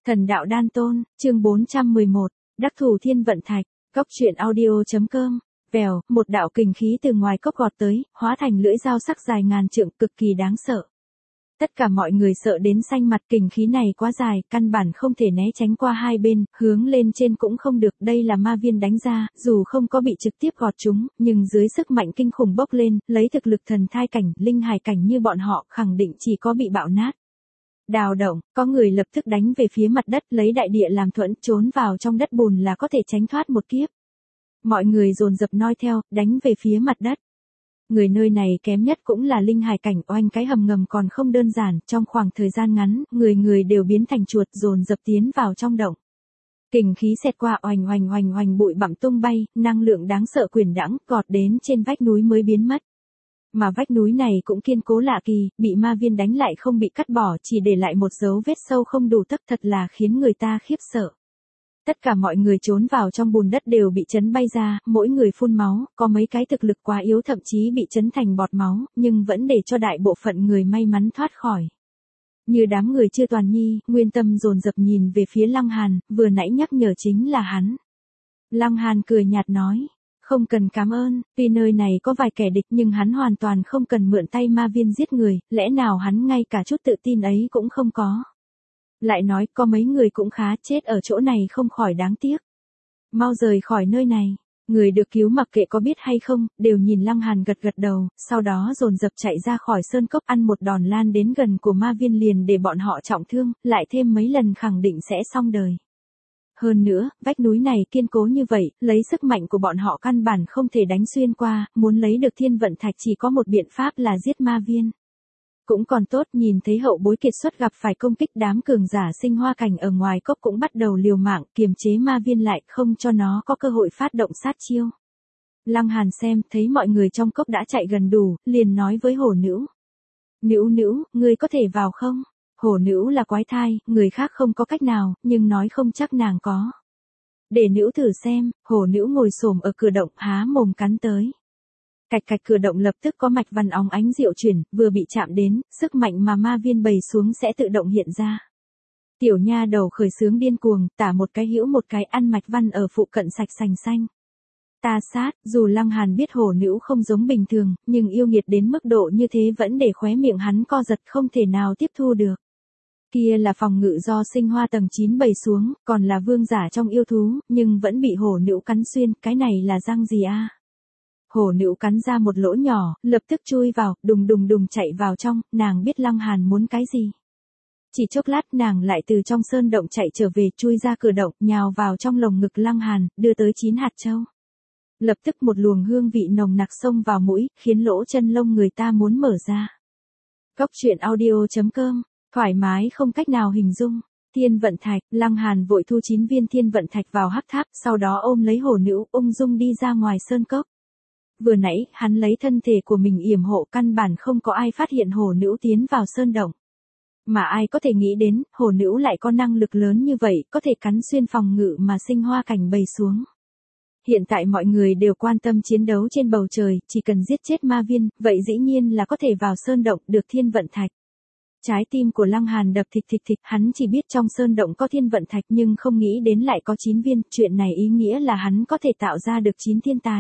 Thần đạo đan tôn, chương 411, đắc thủ thiên vận thạch, cốc truyện audio.com. Vèo, một đạo kình khí từ ngoài cốc gọt tới, hóa thành lưỡi dao sắc dài ngàn trượng, cực kỳ đáng sợ. Tất cả mọi người sợ đến xanh mặt, kình khí này quá dài, căn bản không thể né tránh qua hai bên, hướng lên trên cũng không được, đây là ma viên đánh ra, dù không có bị trực tiếp gọt chúng, nhưng dưới sức mạnh kinh khủng bốc lên, lấy thực lực thần thai cảnh, linh hài cảnh như bọn họ, khẳng định chỉ có bị bạo nát. Đào động, có người lập tức đánh về phía mặt đất, lấy đại địa làm thuẫn, trốn vào trong đất bùn là có thể tránh thoát một kiếp. Mọi người dồn dập noi theo, đánh về phía mặt đất. Người nơi này kém nhất cũng là linh hài cảnh, oanh cái hầm ngầm còn không đơn giản, trong khoảng thời gian ngắn, người đều biến thành chuột, dồn dập tiến vào trong động. Kình khí xẹt qua, oanh, bụi bặm tung bay, năng lượng đáng sợ quyển đãng, gọt đến trên vách núi mới biến mất. Mà vách núi này cũng kiên cố lạ kỳ, bị ma viên đánh lại không bị cắt bỏ, chỉ để lại một dấu vết sâu không đủ tấc, thật là khiến người ta khiếp sợ. Tất cả mọi người trốn vào trong bùn đất đều bị chấn bay ra, mỗi người phun máu, có mấy cái thực lực quá yếu thậm chí bị chấn thành bọt máu, nhưng vẫn để cho đại bộ phận người may mắn thoát khỏi. Như đám người chưa toàn nhi, Nguyên Tâm dồn dập nhìn về phía Lăng Hàn, vừa nãy nhắc nhở chính là hắn. Lăng Hàn cười nhạt nói. Không cần cảm ơn, tuy nơi này có vài kẻ địch nhưng hắn hoàn toàn không cần mượn tay ma viên giết người, lẽ nào hắn ngay cả chút tự tin ấy cũng không có. Lại nói có mấy người cũng khá, chết ở chỗ này không khỏi đáng tiếc. Mau rời khỏi nơi này, người được cứu mặc kệ có biết hay không, đều nhìn Lăng Hàn gật gật đầu, sau đó dồn dập chạy ra khỏi sơn cốc, ăn một đòn lan đến gần của ma viên liền để bọn họ trọng thương, lại thêm mấy lần khẳng định sẽ xong đời. Hơn nữa, vách núi này kiên cố như vậy, lấy sức mạnh của bọn họ căn bản không thể đánh xuyên qua, muốn lấy được thiên vận thạch chỉ có một biện pháp là giết ma viên. Cũng còn tốt, nhìn thấy hậu bối kiệt xuất gặp phải công kích, đám cường giả sinh hoa cảnh ở ngoài cốc cũng bắt đầu liều mạng kiềm chế ma viên lại, không cho nó có cơ hội phát động sát chiêu. Lăng Hàn xem thấy mọi người trong cốc đã chạy gần đủ, liền nói với hổ nữ. Nữ, ngươi có thể vào không? Hổ nữ là quái thai, người khác không có cách nào, nhưng nói không chắc nàng có. Để nữ thử xem, hổ nữ ngồi xổm ở cửa động, há mồm cắn tới. Cạch cửa động lập tức có mạch văn óng ánh diệu chuyển, vừa bị chạm đến, sức mạnh mà ma viên bày xuống sẽ tự động hiện ra. Tiểu nha đầu khởi sướng điên cuồng, tả một cái hữu một cái, ăn mạch văn ở phụ cận sạch sành xanh. Ta sát, dù Lăng Hàn biết hổ nữ không giống bình thường, nhưng yêu nghiệt đến mức độ như thế vẫn để khóe miệng hắn co giật, không thể nào tiếp thu được. Kia là phòng ngự do sinh hoa tầng 9 bày xuống, còn là vương giả trong yêu thú, nhưng vẫn bị hổ nữ cắn xuyên, cái này là răng gì a? Hổ nữ cắn ra một lỗ nhỏ, lập tức chui vào, đùng chạy vào trong, nàng biết Lăng Hàn muốn cái gì. Chỉ chốc lát nàng lại từ trong sơn động chạy trở về, chui ra cửa động, nhào vào trong lồng ngực Lăng Hàn, đưa tới 9 hạt châu. Lập tức một luồng hương vị nồng nặc xông vào mũi, khiến lỗ chân lông người ta muốn mở ra. Cốc truyện audio.com. Thoải mái không cách nào hình dung. Thiên vận thạch, Lăng Hàn vội thu 9 viên thiên vận thạch vào hắc tháp, sau đó ôm lấy hổ nữ, ung dung đi ra ngoài sơn cốc. Vừa nãy, hắn lấy thân thể của mình yểm hộ, căn bản không có ai phát hiện hổ nữ tiến vào sơn động. Mà ai có thể nghĩ đến, hổ nữ lại có năng lực lớn như vậy, có thể cắn xuyên phòng ngự mà sinh hoa cảnh bày xuống. Hiện tại mọi người đều quan tâm chiến đấu trên bầu trời, chỉ cần giết chết ma viên, vậy dĩ nhiên là có thể vào sơn động, được thiên vận thạch. Trái tim của Lăng Hàn đập thịch, hắn chỉ biết trong sơn động có thiên vận thạch nhưng không nghĩ đến lại có 9 viên, chuyện này ý nghĩa là hắn có thể tạo ra được 9 thiên tài.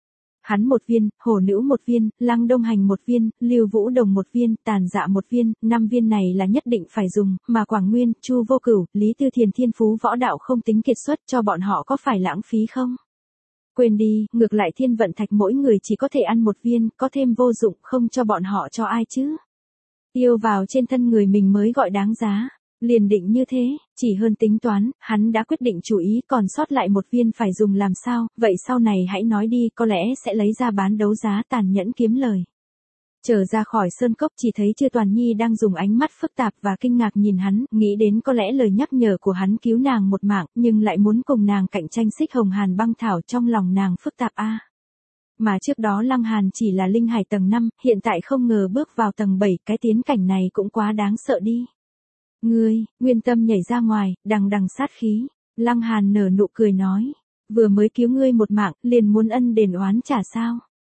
Hắn 1 viên, hổ nữ 1 viên, Lăng Đông Hành 1 viên, Lưu Vũ Đồng 1 viên, Tàn Dạ 1 viên, 5 viên này là nhất định phải dùng, mà Quảng Nguyên, Chu Vô Cửu, Lý Tư Thiền thiên phú võ đạo không tính kiệt xuất, cho bọn họ có phải lãng phí không? Quên đi, ngược lại thiên vận thạch mỗi người chỉ có thể ăn 1 viên, có thêm vô dụng, không cho bọn họ cho ai chứ? Tiêu vào trên thân người mình mới gọi đáng giá. Liền định như thế, chỉ hơn tính toán, hắn đã quyết định chủ ý, còn sót lại 1 viên phải dùng làm sao, vậy sau này hãy nói đi, có lẽ sẽ lấy ra bán đấu giá, tàn nhẫn kiếm lời. Trở ra khỏi sơn cốc chỉ thấy Chư Toàn Nhi đang dùng ánh mắt phức tạp và kinh ngạc nhìn hắn, nghĩ đến có lẽ lời nhắc nhở của hắn cứu nàng một mạng, nhưng lại muốn cùng nàng cạnh tranh xích hồng hàn băng thảo, trong lòng nàng phức tạp a. Mà trước đó Lăng Hàn chỉ là linh hải tầng 5, hiện tại không ngờ bước vào tầng 7, cái tiến cảnh này cũng quá đáng sợ đi. Ngươi, Nguyên Tâm nhảy ra ngoài, đằng sát khí. Lăng Hàn nở nụ cười nói, vừa mới cứu ngươi một mạng, liền muốn ân đền oán trả sao?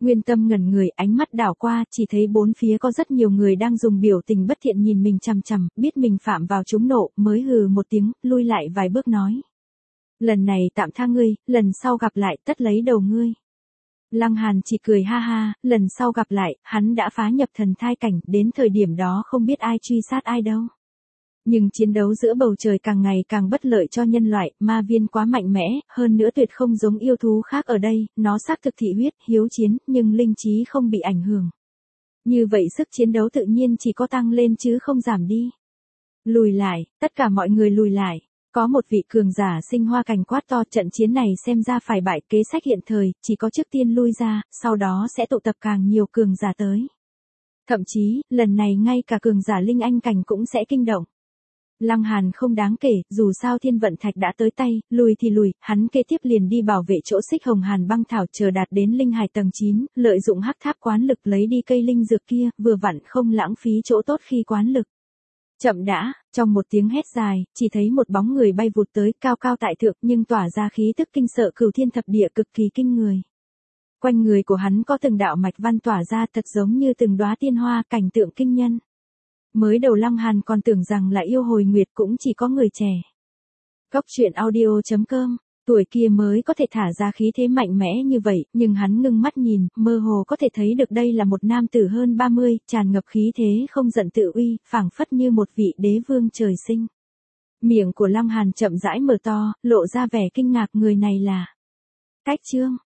Nguyên Tâm ngẩn người, ánh mắt đảo qua, chỉ thấy bốn phía có rất nhiều người đang dùng biểu tình bất thiện nhìn mình chằm chằm, biết mình phạm vào trúng nộ, mới hừ một tiếng, lui lại vài bước nói. Lần này tạm tha ngươi, lần sau gặp lại tất lấy đầu ngươi. Lăng Hàn chỉ cười ha ha, lần sau gặp lại, hắn đã phá nhập thần thai cảnh, đến thời điểm đó không biết ai truy sát ai đâu. Nhưng chiến đấu giữa bầu trời càng ngày càng bất lợi cho nhân loại, ma viên quá mạnh mẽ, hơn nữa tuyệt không giống yêu thú khác ở đây, nó xác thực thị huyết, hiếu chiến, nhưng linh trí không bị ảnh hưởng. Như vậy sức chiến đấu tự nhiên chỉ có tăng lên chứ không giảm đi. Lùi lại, tất cả mọi người lùi lại. Có một vị cường giả sinh hoa cảnh quát to, trận chiến này xem ra phải bại, kế sách hiện thời, chỉ có trước tiên lui ra, sau đó sẽ tụ tập càng nhiều cường giả tới. Thậm chí, lần này ngay cả cường giả linh anh cảnh cũng sẽ kinh động. Lăng Hàn không đáng kể, dù sao thiên vận thạch đã tới tay, lùi thì lùi, hắn kế tiếp liền đi bảo vệ chỗ xích hồng hàn băng thảo chờ đạt đến linh hải tầng 9, lợi dụng hắc tháp quán lực lấy đi cây linh dược kia, vừa vặn không lãng phí chỗ tốt khi quán lực. Chậm đã, trong một tiếng hét dài, chỉ thấy một bóng người bay vụt tới, cao cao tại thượng nhưng tỏa ra khí tức kinh sợ cửu thiên thập địa cực kỳ kinh người. Quanh người của hắn có từng đạo mạch văn tỏa ra thật giống như từng đóa tiên hoa, cảnh tượng kinh nhân. Mới đầu Lăng Hàn còn tưởng rằng là yêu hồi nguyệt cũng chỉ có người trẻ. Góc truyện audio.com, tuổi kia mới có thể thả ra khí thế mạnh mẽ như vậy, nhưng hắn ngưng mắt nhìn, mơ hồ có thể thấy được đây là một nam tử hơn 30, tràn ngập khí thế không giận tự uy, phảng phất như một vị đế vương trời sinh. Miệng của Lăng Hàn chậm rãi mở to, lộ ra vẻ kinh ngạc, người này là Cách Trương.